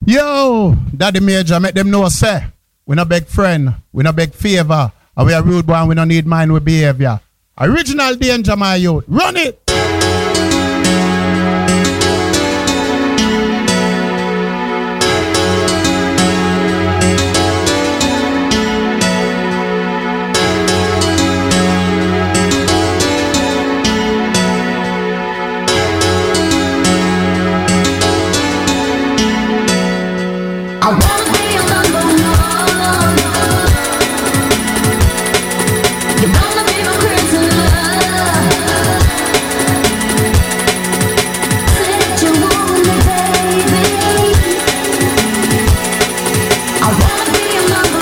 Yo, Daddy Major, make them know, say, we no beg friend, we no beg favor, and we a rude boy and we no need mind with behavior. Original danger, my youth. Run it! I wanna be your number one. You wanna be my crazy love. Say that you want me, baby. I wanna be your number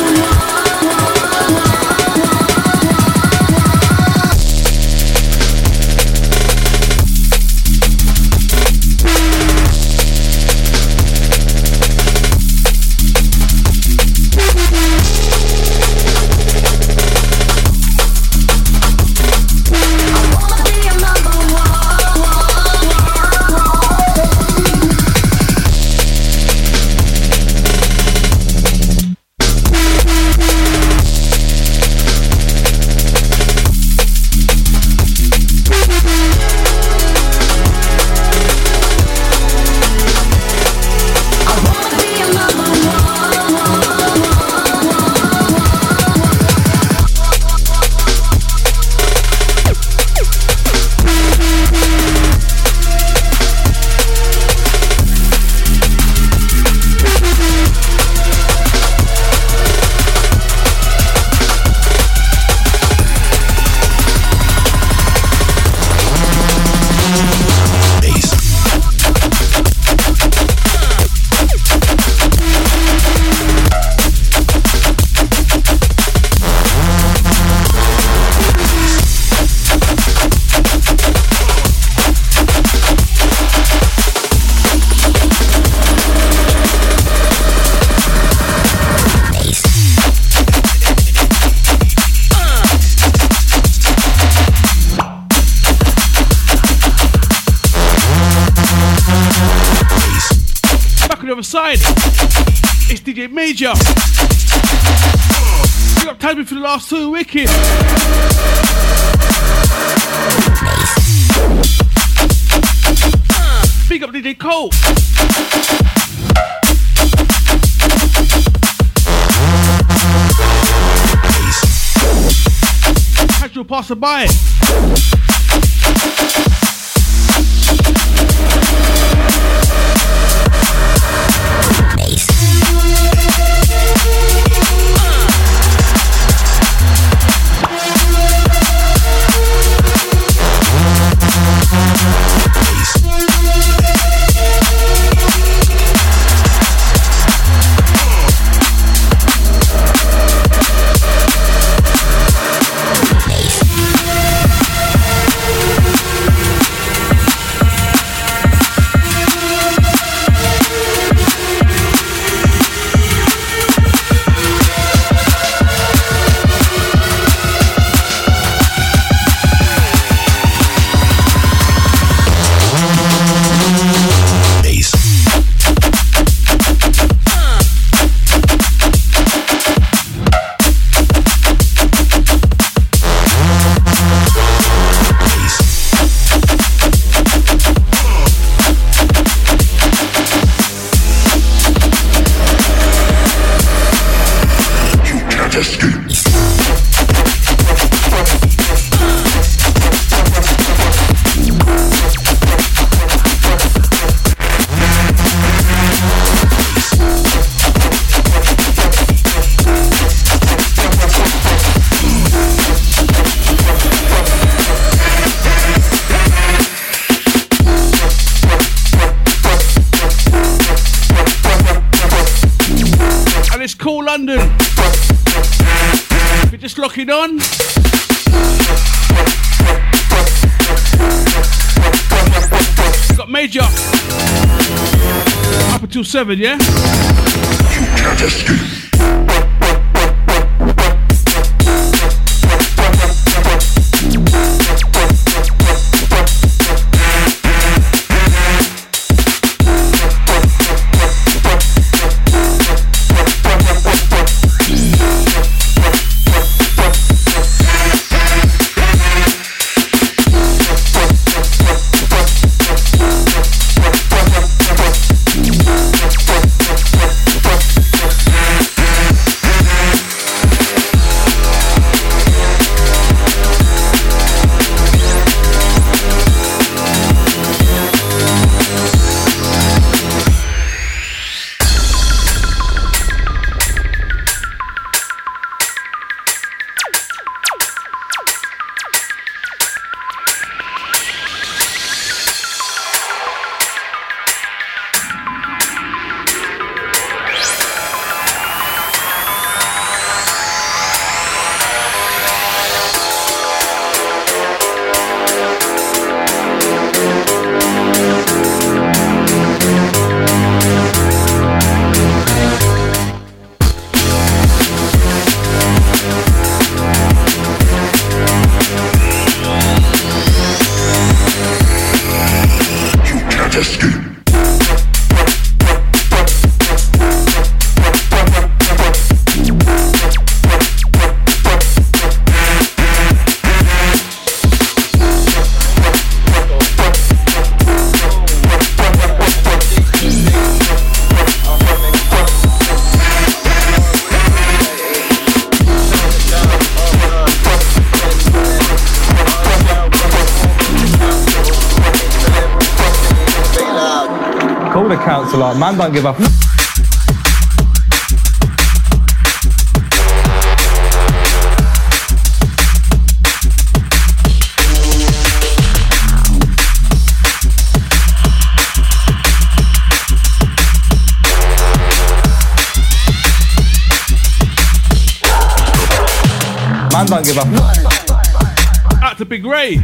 side. It's DJ Major. You got time for the last 2 wicked. Big up DJ Cole. Casual passerby. London. If you're just locking on, got Major up until 7, yeah? You can't escape. So like, man don't give a Man don't give up. Out to Big Ray.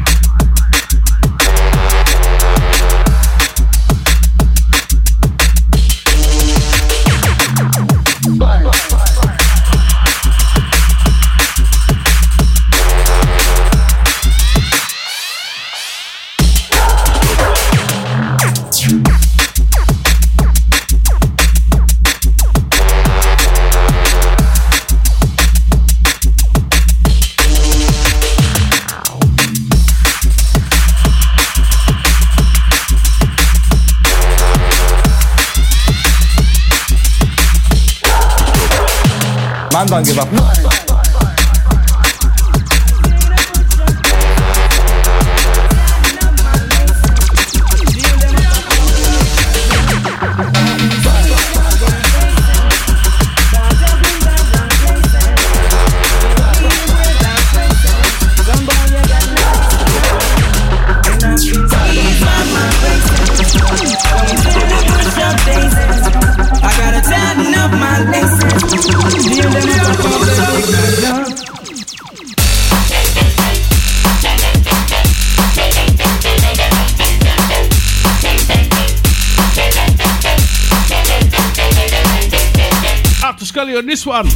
Man don't give up. I gotta tighten up my laces. Out to Scully on this one.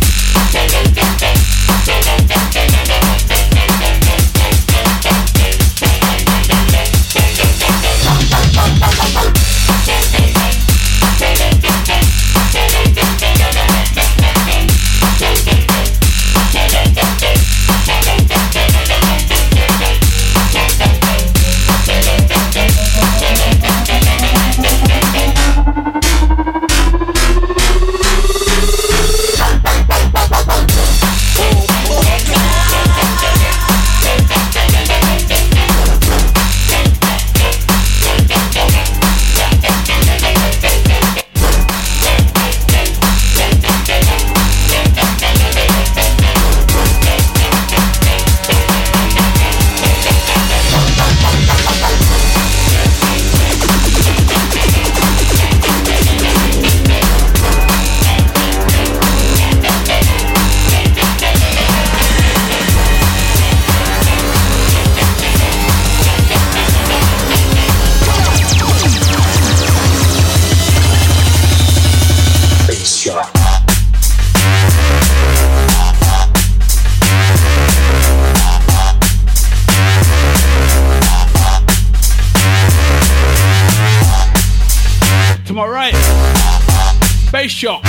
To my right, bass shot.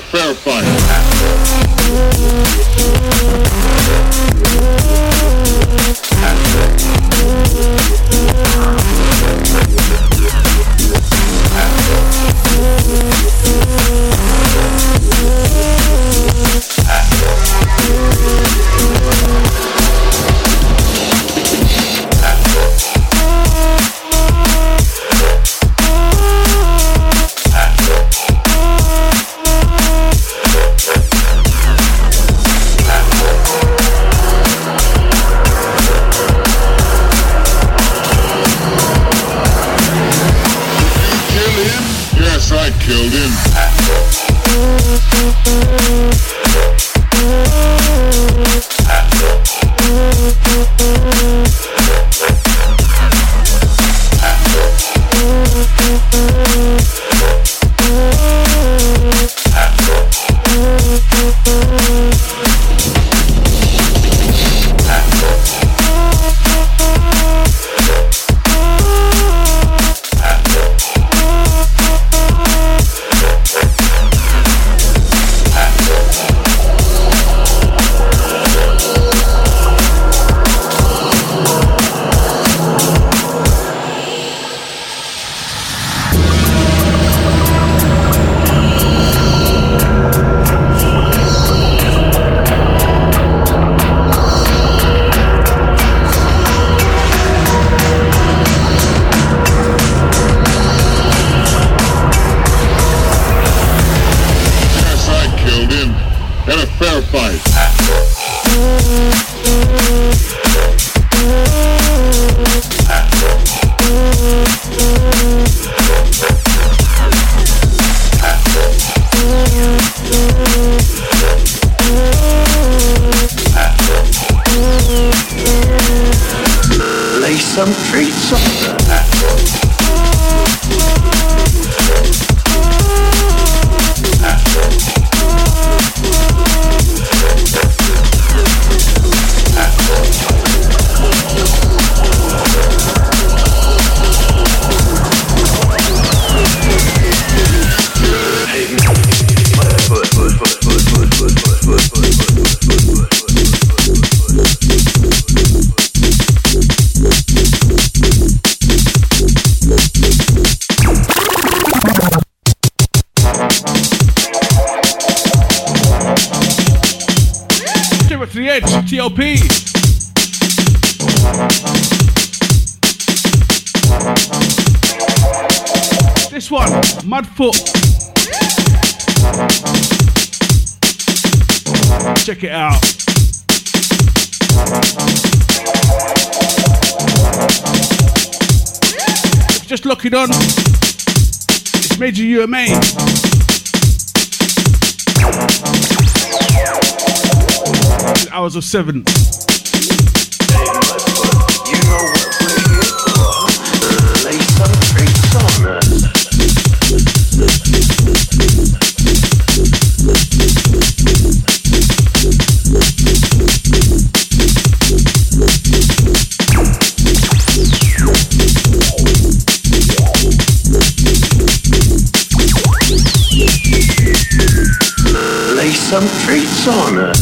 fair fight. Yes, I killed him. In a fair fight. Lay some treats on her. To the edge, TLP. This one, Mudfoot. Check it out. Just lock it on. It's Major UMA. Hours of 7. You know what we're here for. Lay some treats on us. Lay some treats on us.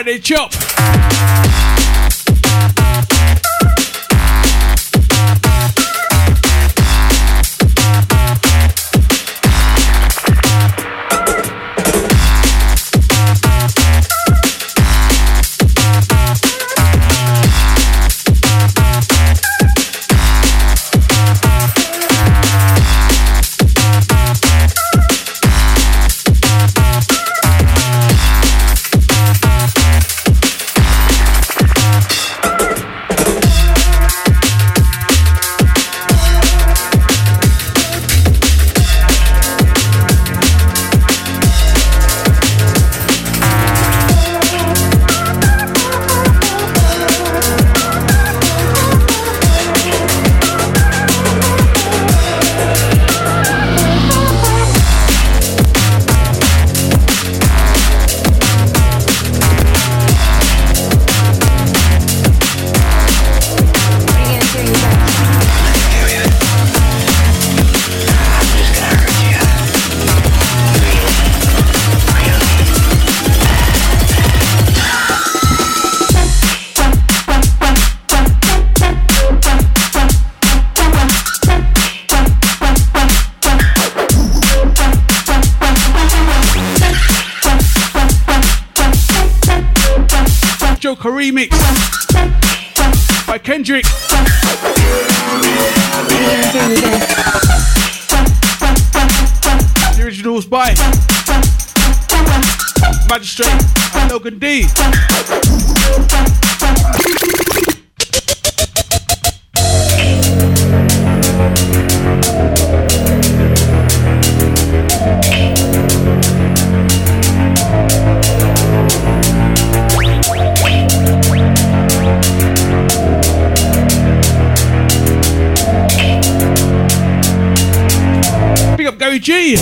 Friday chop. Joker remix by Kendrick. The originals by Magistrate and Logan D. Big up Gary G.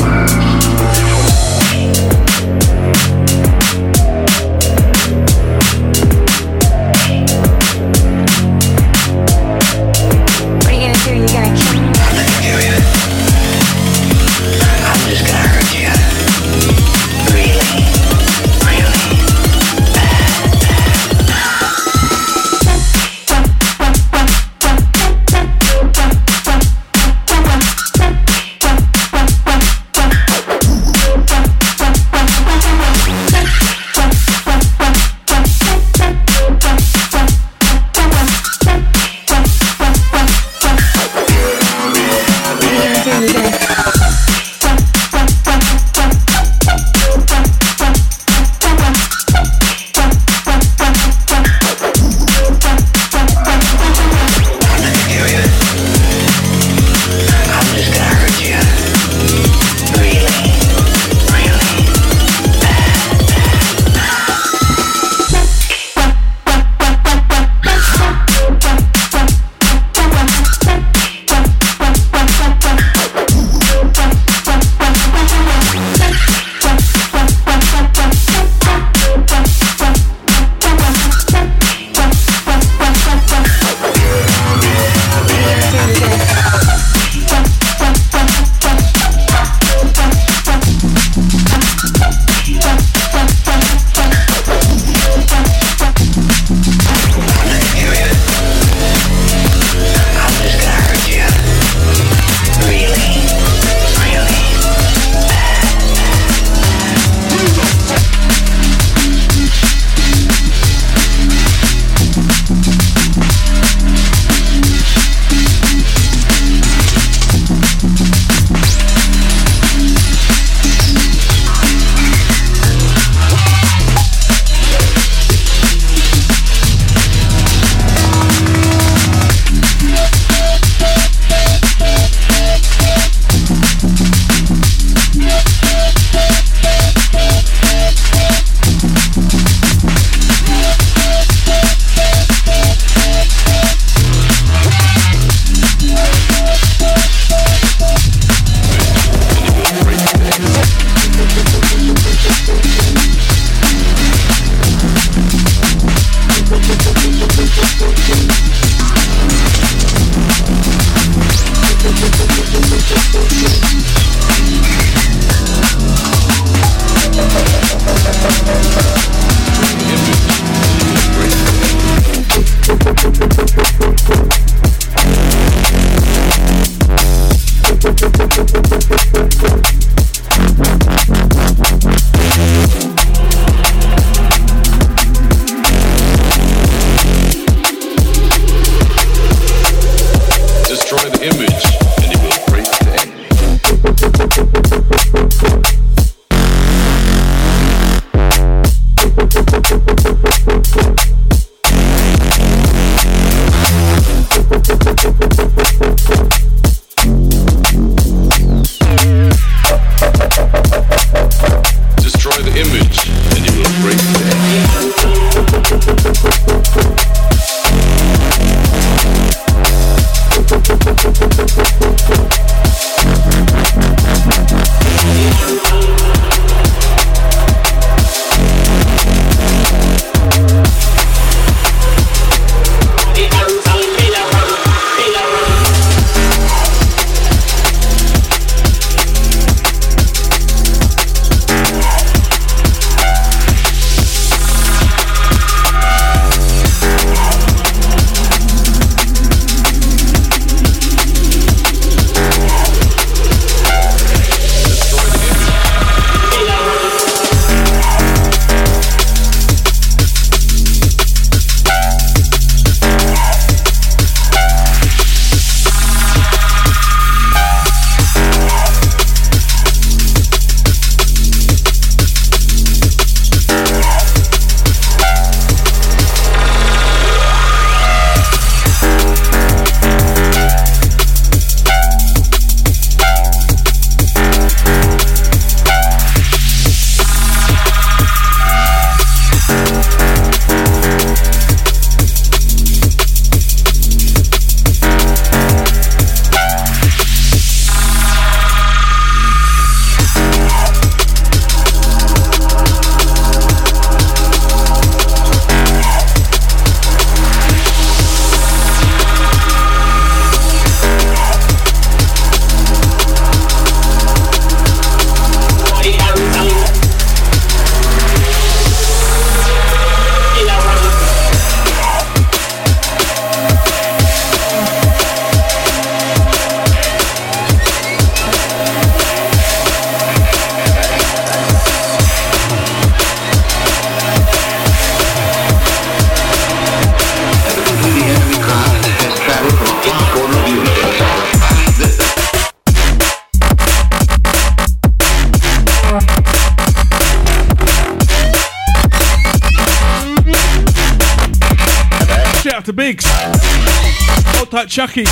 Hold tight, Chucky.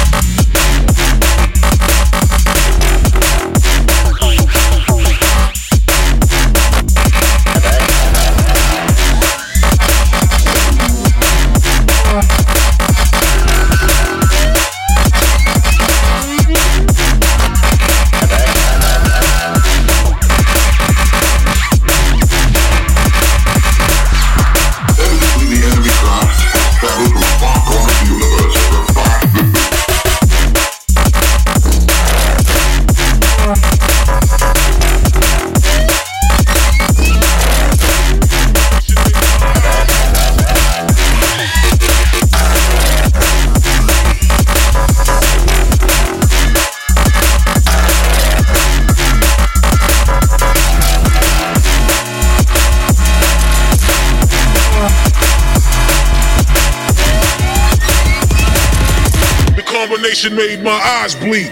Combination made my eyes bleed.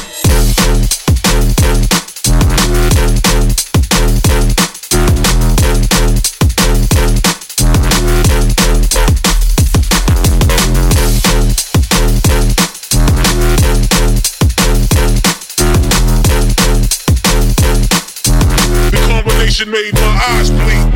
The combination made my eyes bleed.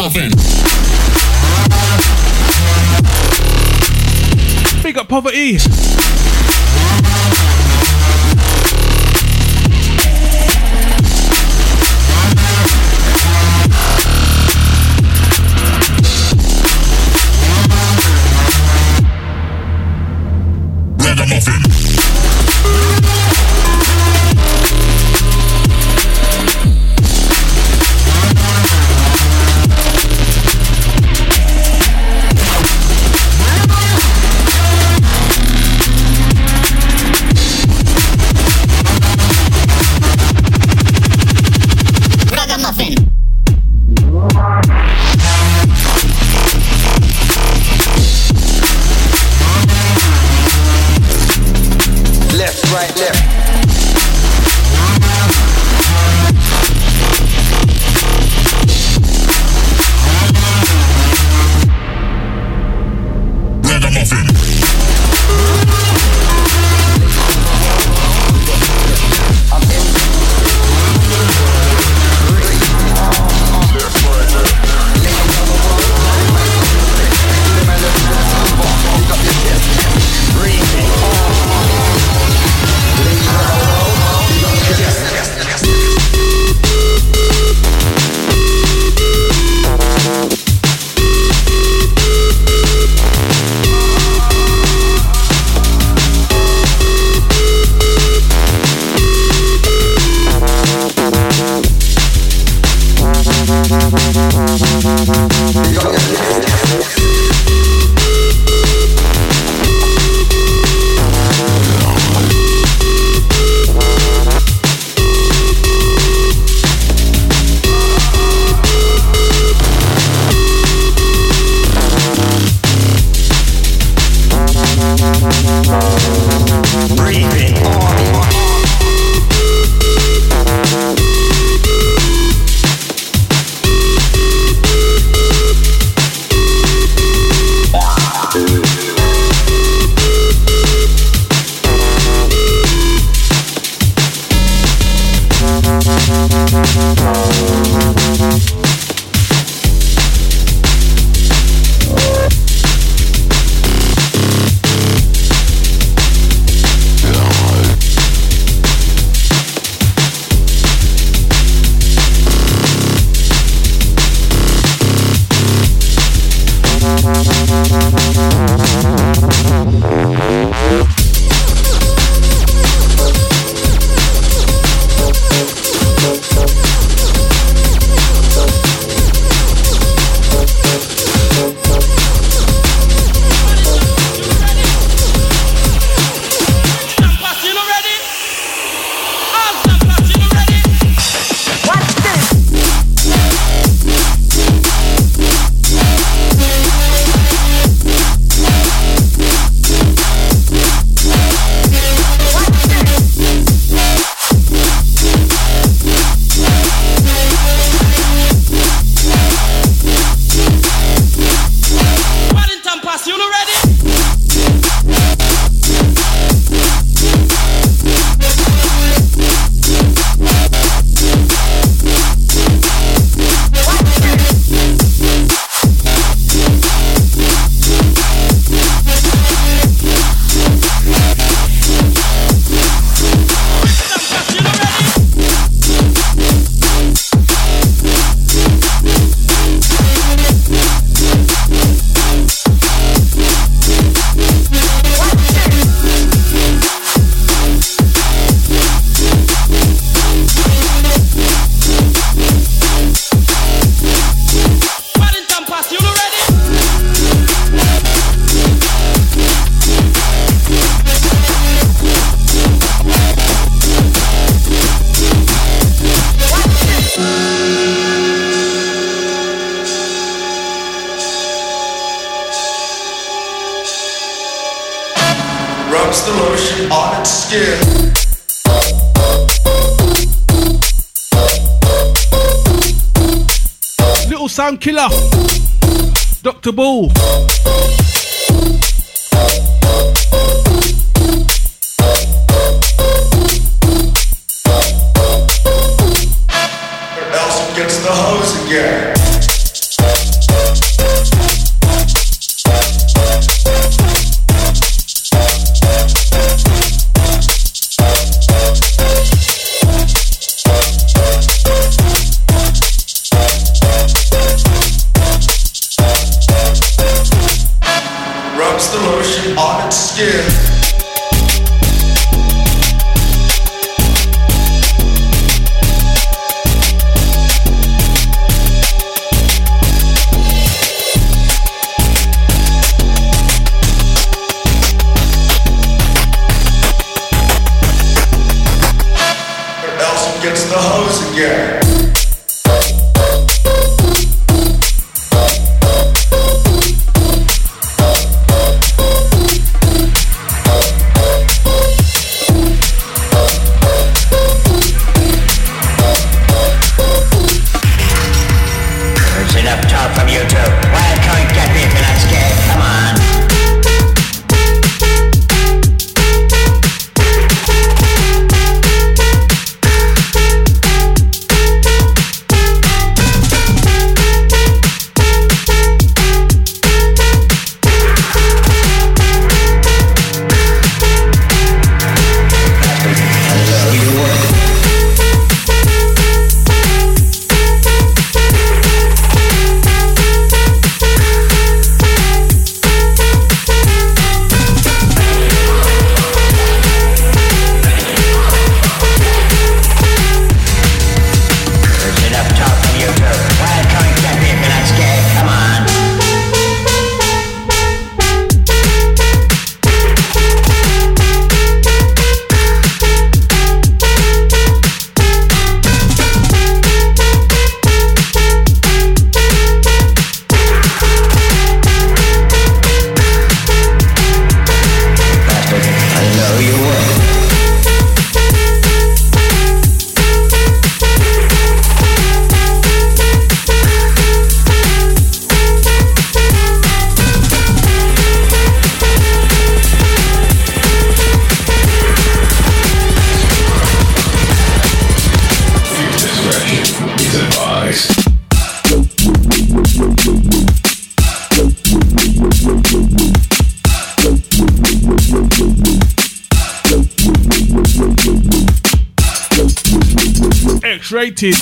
Ragamuffin. Big up Poverty. Ragamuffin. Left, right, left. Ragamuffin. Rubs the lotion on its skin. Little Sound Killer, Dr. Bull. Or else it gets the hose again. enough talk from you two. Well, can't get me if you're not scared. Come on. X-rated.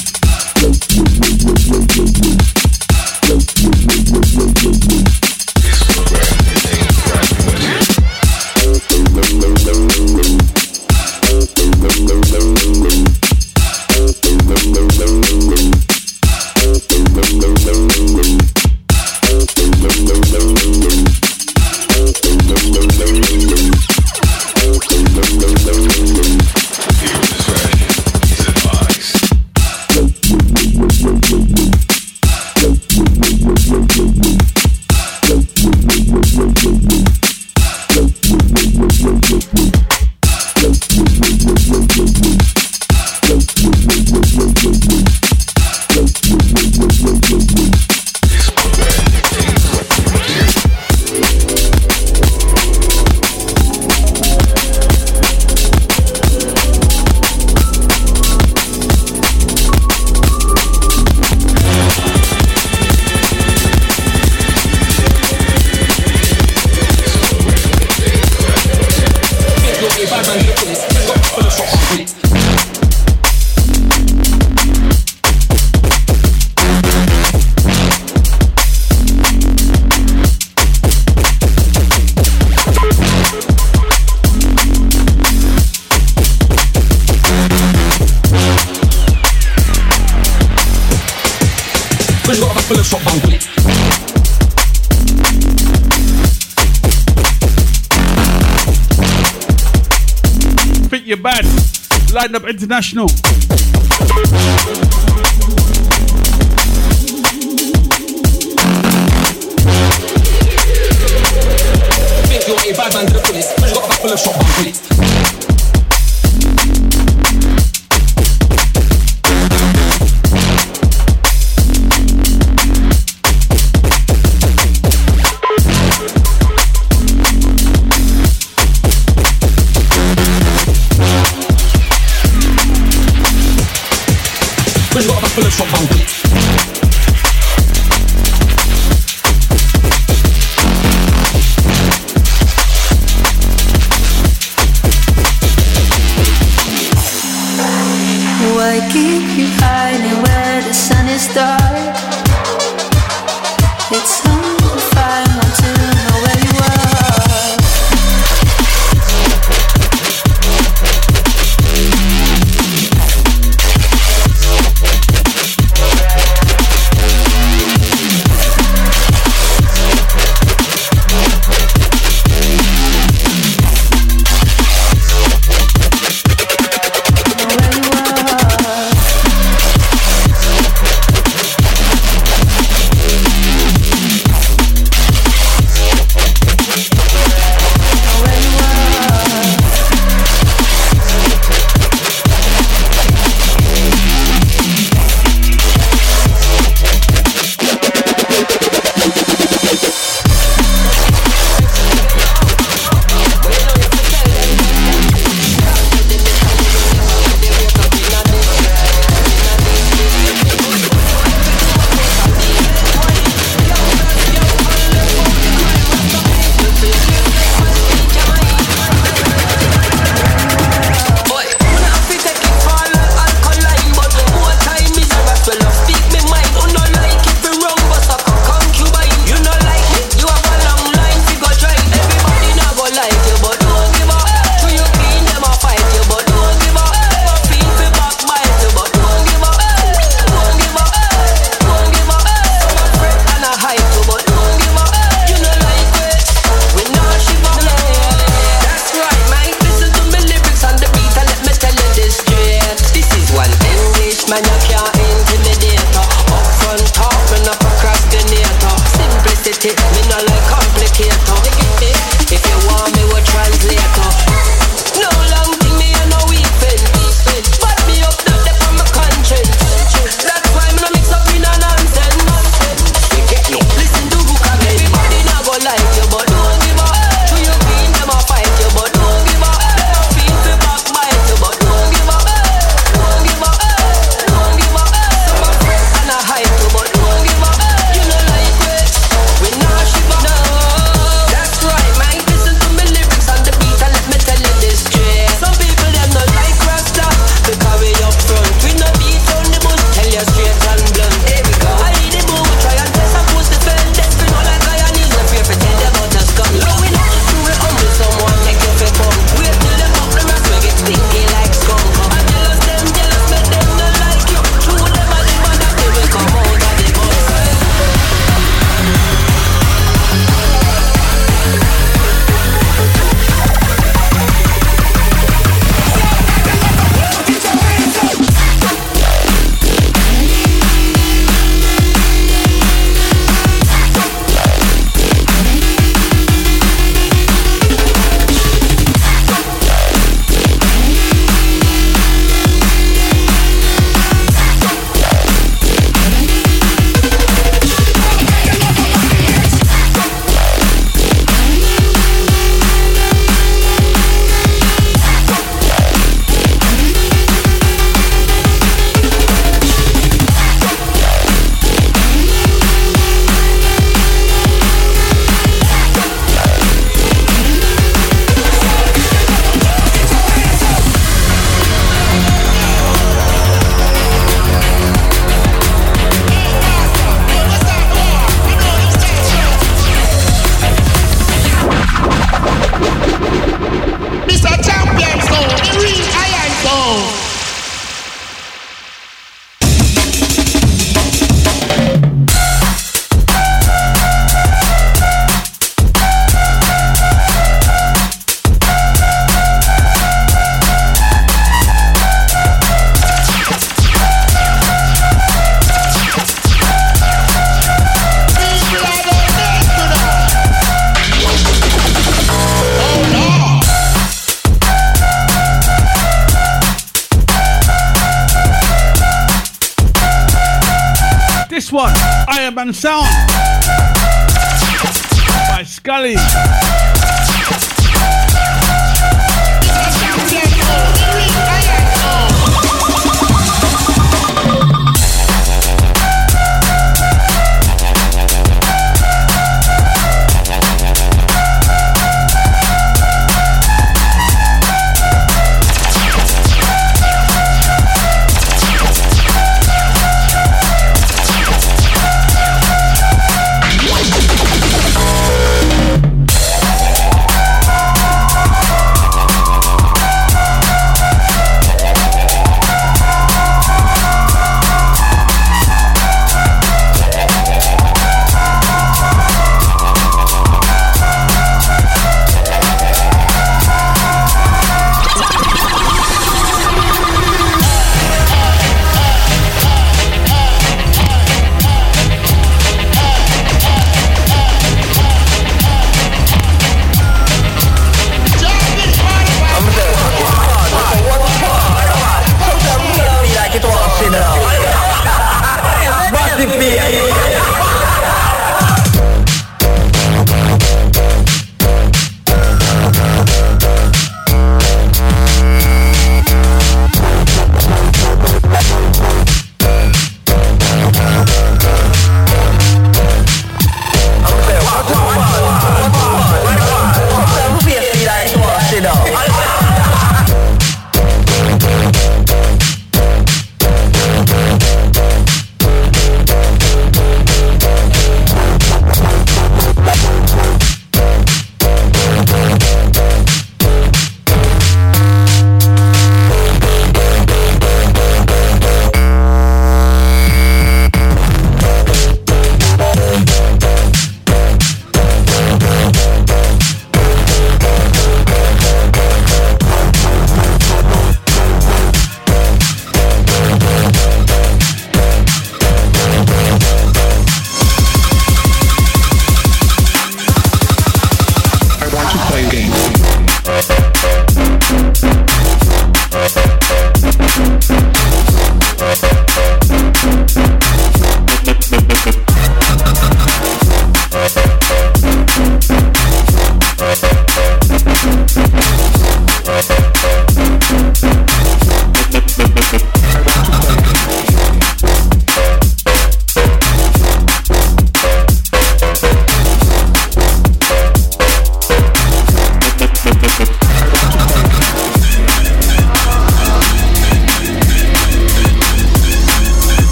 Think you're bad. Line Up International. Think you're a bad man to the fullest. You got a full of shot bomb bullets. Full of shot bomb bullets. it. Me no like complicator. If you want me, we translator. No long thing, me and no weekend. But me up the depth of my conscience. That's why me no mix up in a nonsense. You get me? Listen to who come in. Everybody now go like you, but don't give up. To your queen, them a fight you, but don't give up. Them a feel to backbite you, but don't give up. Don't give up. Don't give up. Some a fret and a hype you, but don't give up. You know like it. We not shiver. No, that's right, man. Listen to me lyrics on the beat and let me tell you this straight. Some people them not like Rasta because we up front. We no beat on the bush, tell you straight and blunt. Here we go. I need the boo, try and test a push the fence. That's we know like I need no fear for tell you about us come. Low we know, do we humble someone make you feel come. Wait till them up the rest we get stinky like skunk. And jealous them, jealous make them not like you. True them are the one that they will come out of the bus. This one, Iron Man Sound by Scully.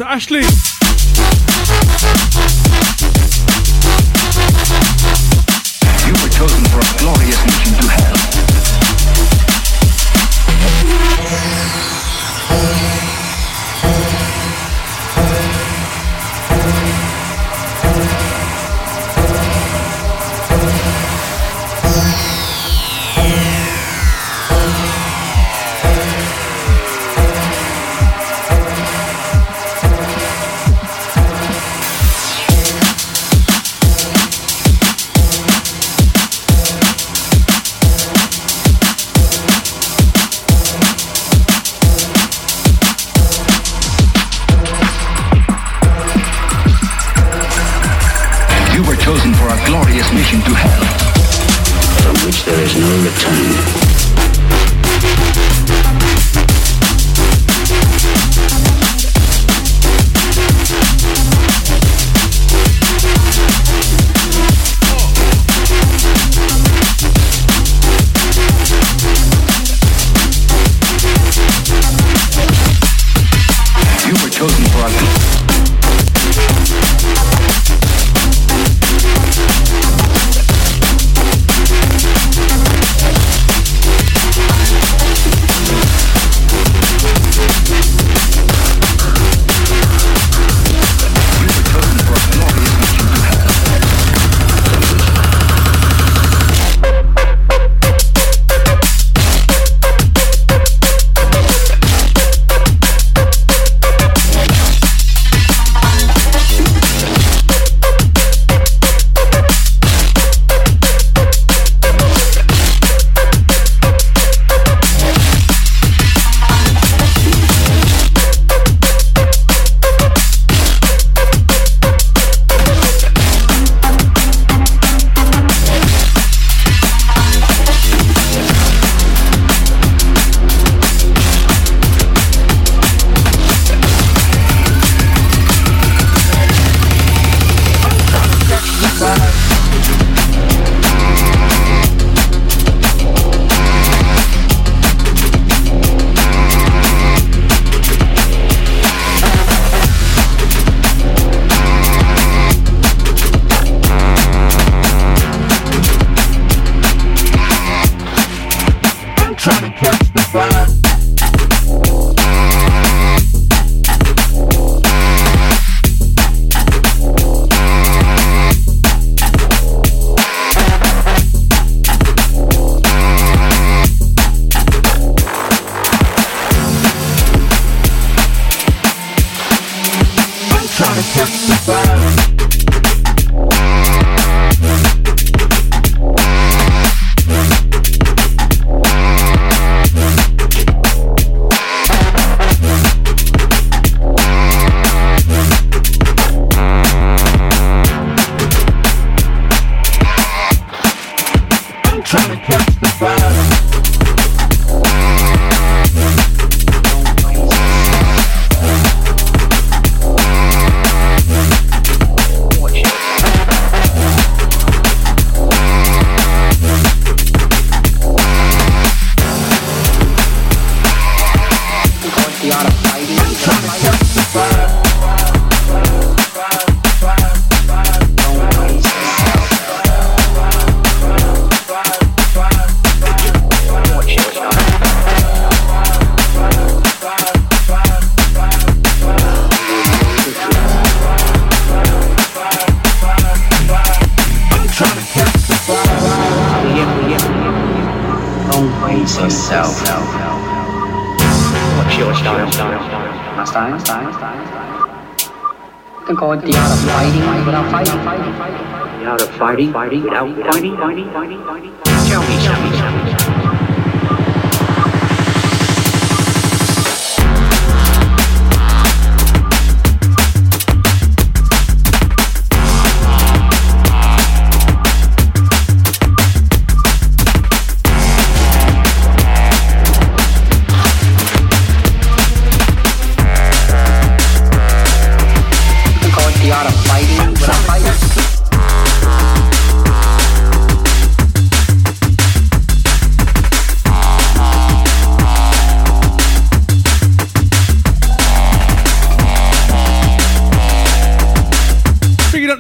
Ashley. You were chosen for a glorious mission to hell. Chosen for a glorious mission to hell, from which there is no return. You were chosen for a Fighting without fighting. Tell me something.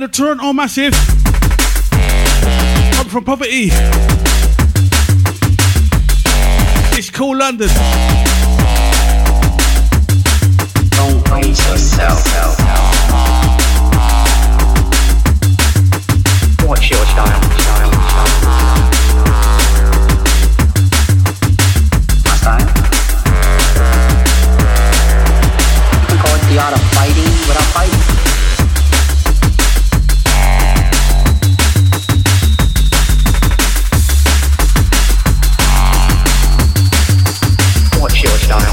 the Toronto Massive. Come from poverty. It's called London. Don't waste yourself. What's your style? My style? You can call it the art of fighting without fighting. What's your style?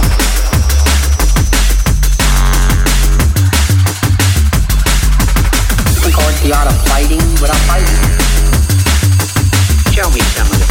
The art of fighting without fighting. Show me some of it.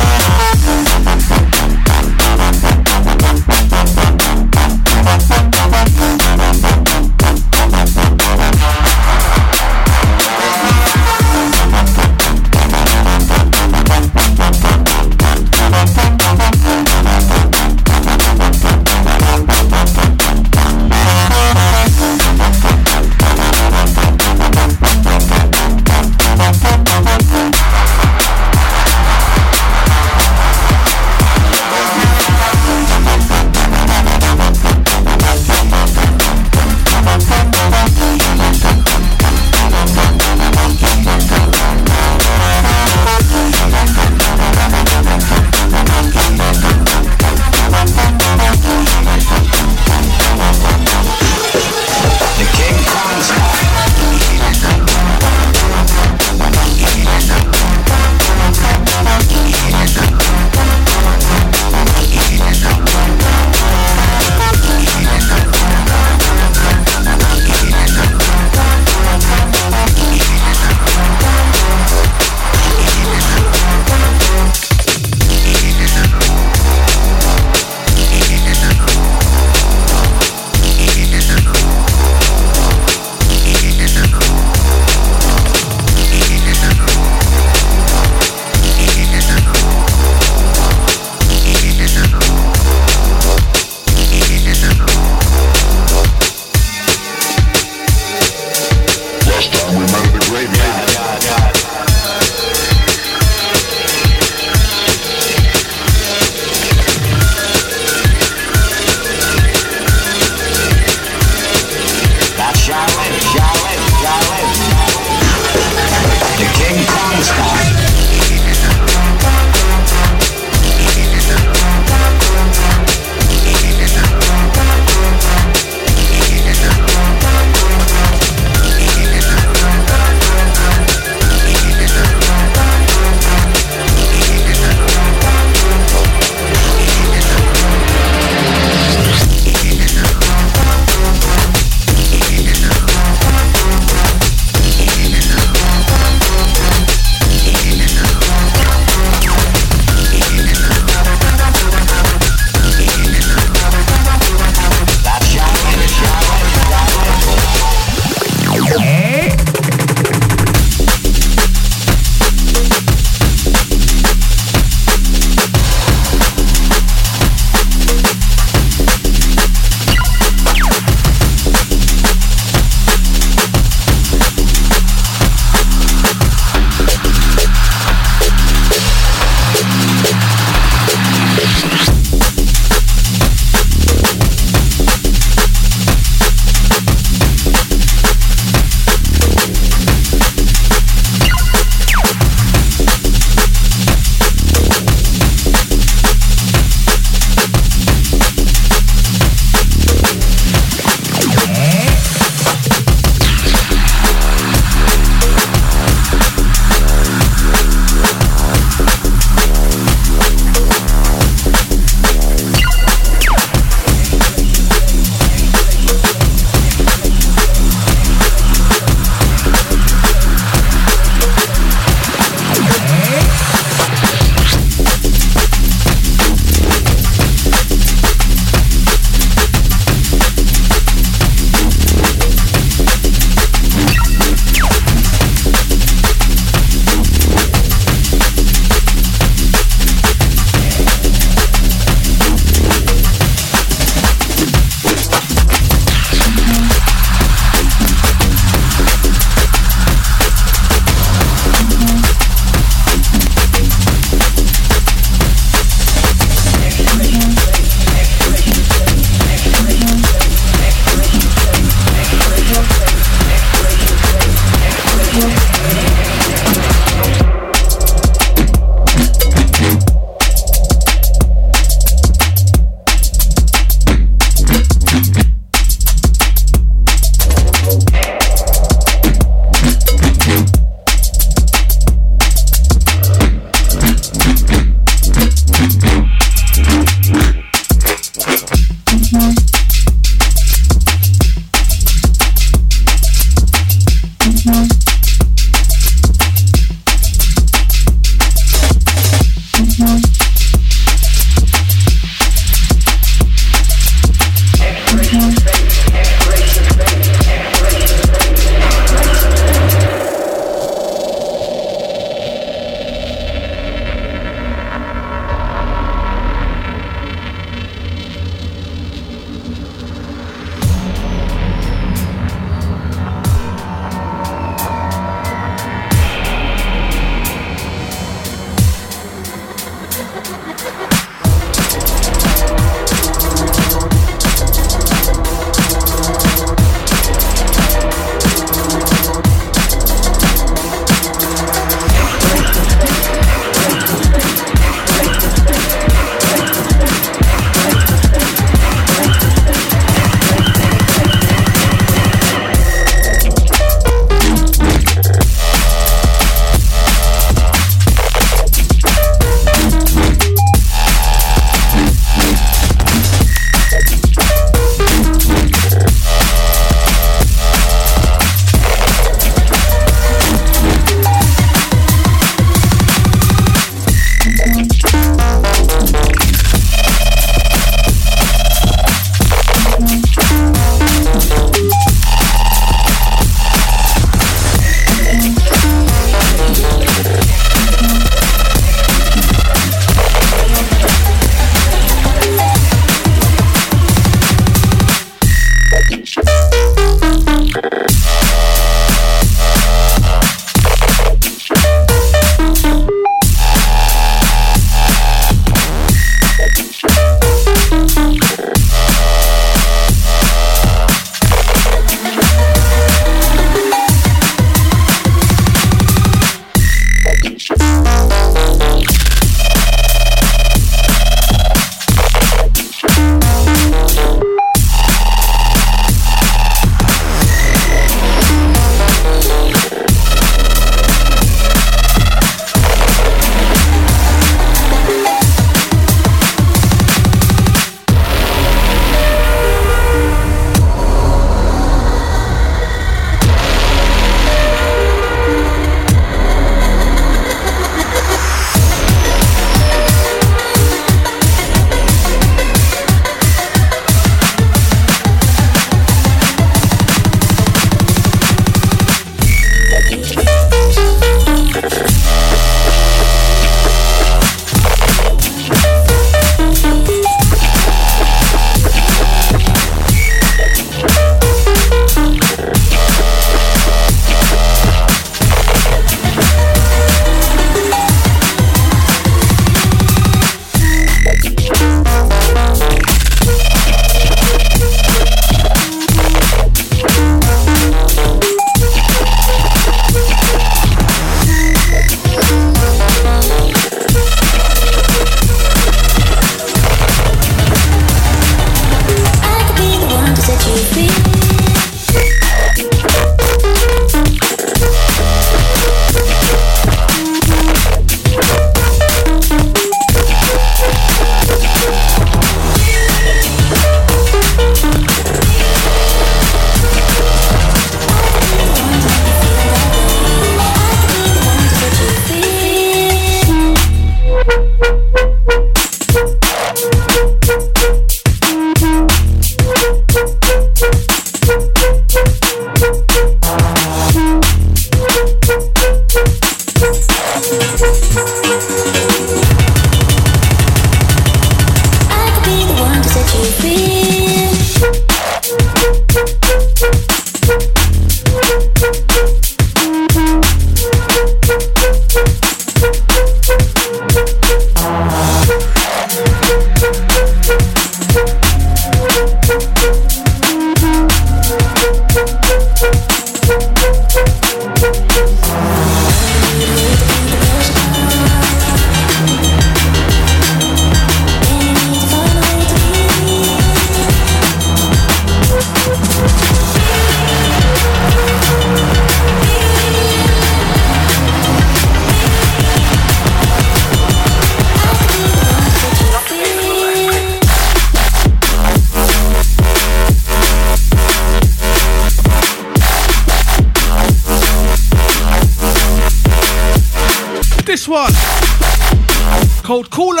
one. Cold Cooler.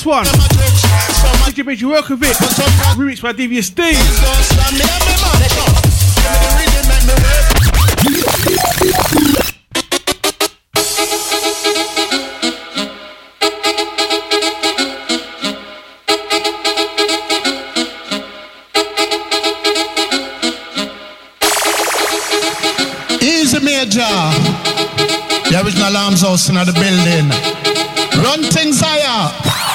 one. Did you make you work with it? Remix by Devious D. Easy Major. The original Arms House in the building. Run things higher.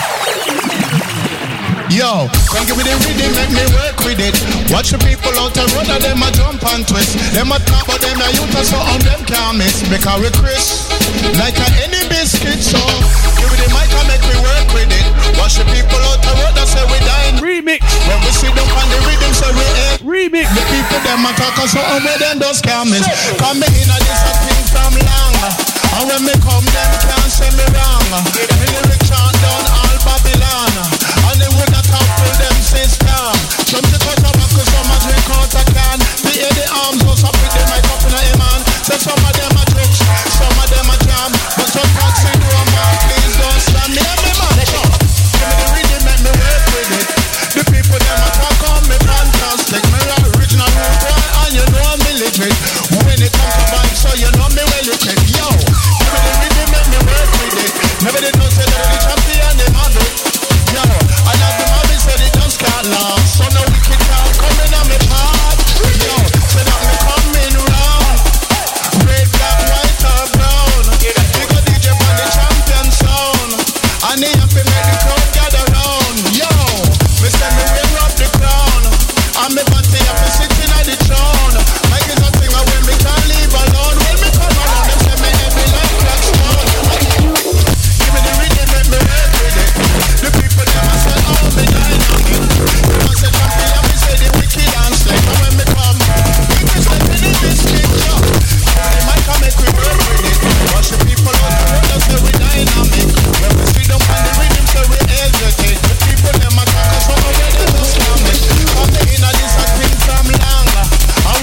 Yo, come give me the rhythm, make me work with it. Watch the people out the road, them a jump and twist. Them a talk, but them a youth, so on them can't miss. Because we crisp, like any biscuit. So give me the mic and make me work with it. Watch the people out the road, say we dying. Remix. When we see them on the rhythm, say we ain't. Remix. The people them a talk, so on where them just can't miss. Come me in a this a thing from long. And when me come, them can't say me wrong. Me lyric chant down all Babylon. And they would not talk to them system. Some to cut up because some a drink out a can. They hear the arms house up with them like up in a man. Say some of them a jokes, some of them a jam. But some cats say do a man, please don't stand me and me man. Give me the rhythm, make me work with it. The people them a talk on me fantastic. Me original root boy and you know I'm military. When it comes to vibe, so you know me well you click. Yo, give me the rhythm, make me work with it. Never did not say that the champion they have it. Yo, I love the mommy said it just can't last. So no wicked can't come in on me path. Yo, say that me coming round. Red, black, white or brown. We go DJ on the champion sound. And they have to make the crowd gather round. Yo, me say me wear up the crown. And me body have to sit in at the throne. Like it's a thing when me can't leave alone. When me come around, them say me heavy like black stone. Give me the rhythm, make me work with it. The people them a say, oh me dynamic. Them a say champion, me say the wicked and slick. And when me come, we just like me in this picture. The mic can make we work with it. Watch the people out the road, they say we dynamic. When we see them on the rhythm, say we exotic. The people them a talk us over where they just come it. Come in a this a thing from long. And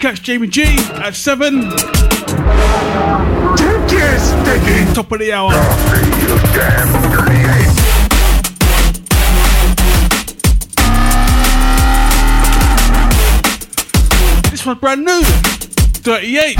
catch Jamie G at 7. Top of the hour. This one's brand new. 38.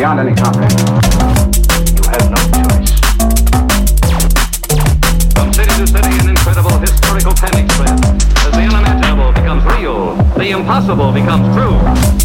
beyond any comprehension. You have no choice. From city to city, an incredible historical panic spread. As the unimaginable becomes real, the impossible becomes true.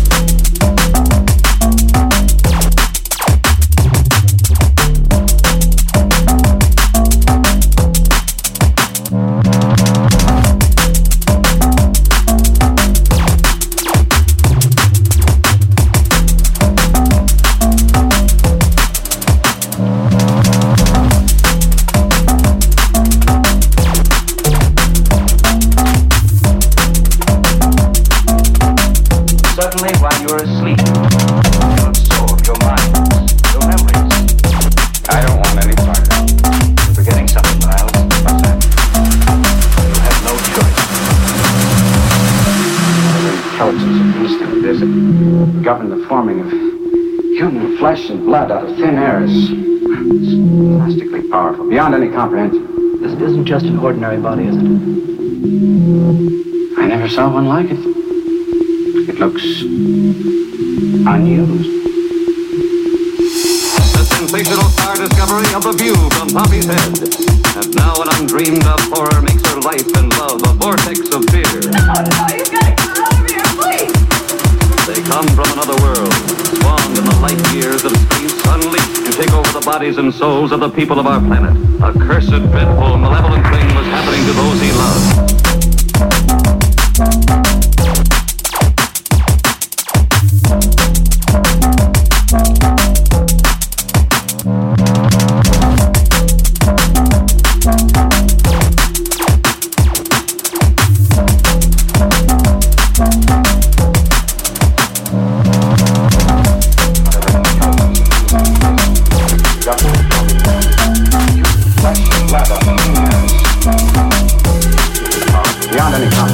Flesh and blood out of thin air is drastically powerful, beyond any comprehension. This isn't just an ordinary body, is it? I never saw one like it. It looks unused. The sensational star discovery of the view from Poppy's head. And now an undreamed of horror makes her life and love a vortex of fear. No, you gotta get out of here, please! They come from another world, spawned in the light years of space, unleashed to take over the bodies and souls of the people of our planet. A cursed, dreadful, malevolent thing was happening to those he loved. Beyond any comment.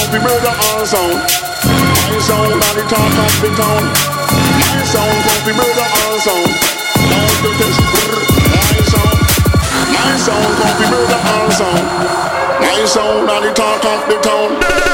be murder all sound. My sound and the talk of the town. My sound gon' be murder all sound. All the test, my sound. My sound gon' be murder all sound. My sound and the talk of the town.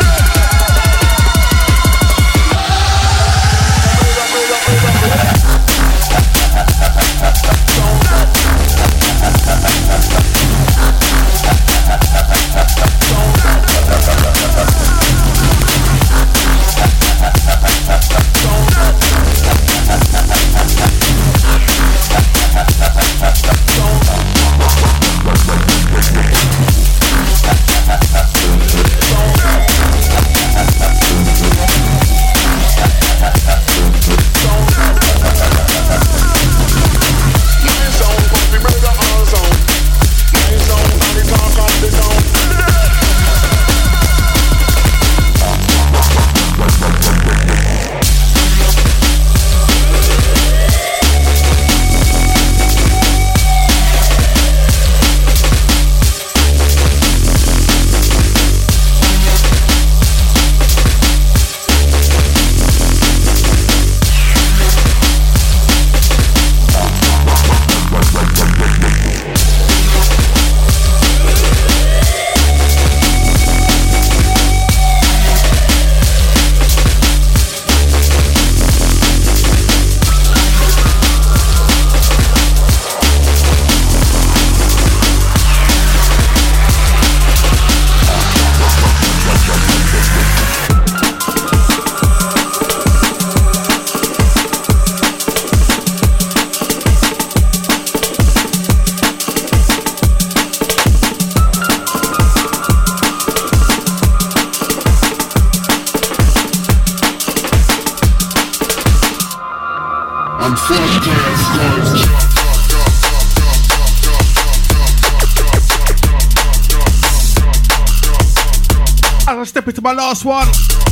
I'll step into my last one.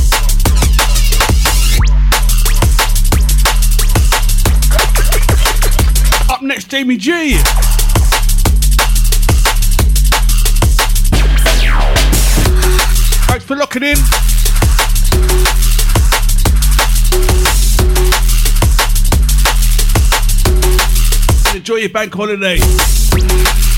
Up next, Jamie G. Thanks for locking in. Enjoy your bank holiday.